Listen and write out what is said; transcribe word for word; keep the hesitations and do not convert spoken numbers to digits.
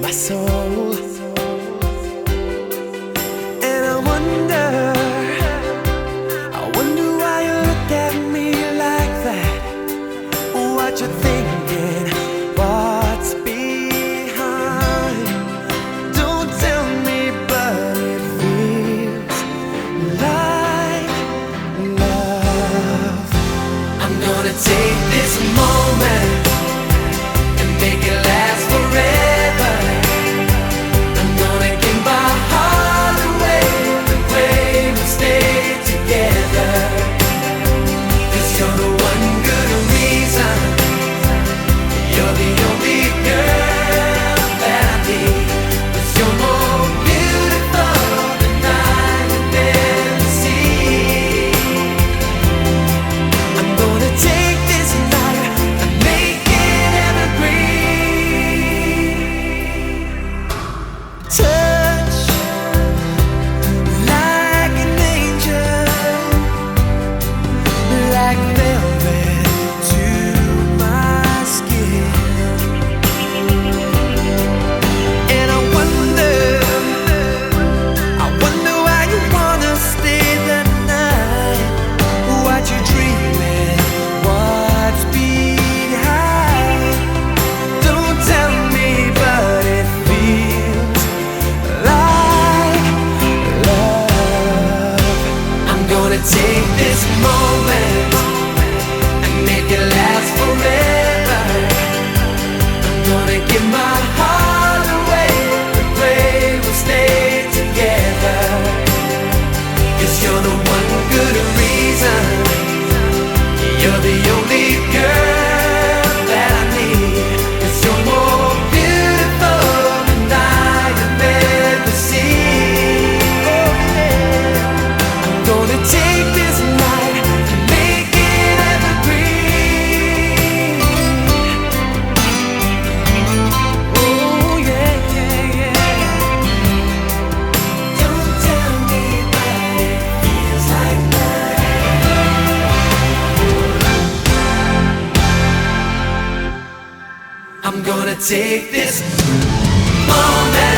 my soul. And I wonder, I wonder why you look at me like that. What you thinking? What's behind? Don't tell me, but it feels like love. I'm gonna take this moment and make it last forever. I'm gonna give my heart away and pray we'll stay together. 'Cause you're the one good reason. You're the only girl that I need. 'Cause you're more beautiful than I could ever see. I'm gonna take this night and make it evergreen. Touch like an angel, like velvet to my skin. And I wonder, I wonder why you wanna stay the night. What you dreaming? What's behind? Don't tell me, but it feels like love. I'm gonna take this moment and make it last forever. I'm gonna give my heart away and pray we'll stay together. 'Cause you're the one good reason. You're the only girl that I need. 'Cause you're more beautiful than I have ever seen. Oh yeah. I'm gonna take this night and make it evergreen. Oh yeah, yeah, yeah. Don't tell me, but it feels like love. I'm gonna take this moment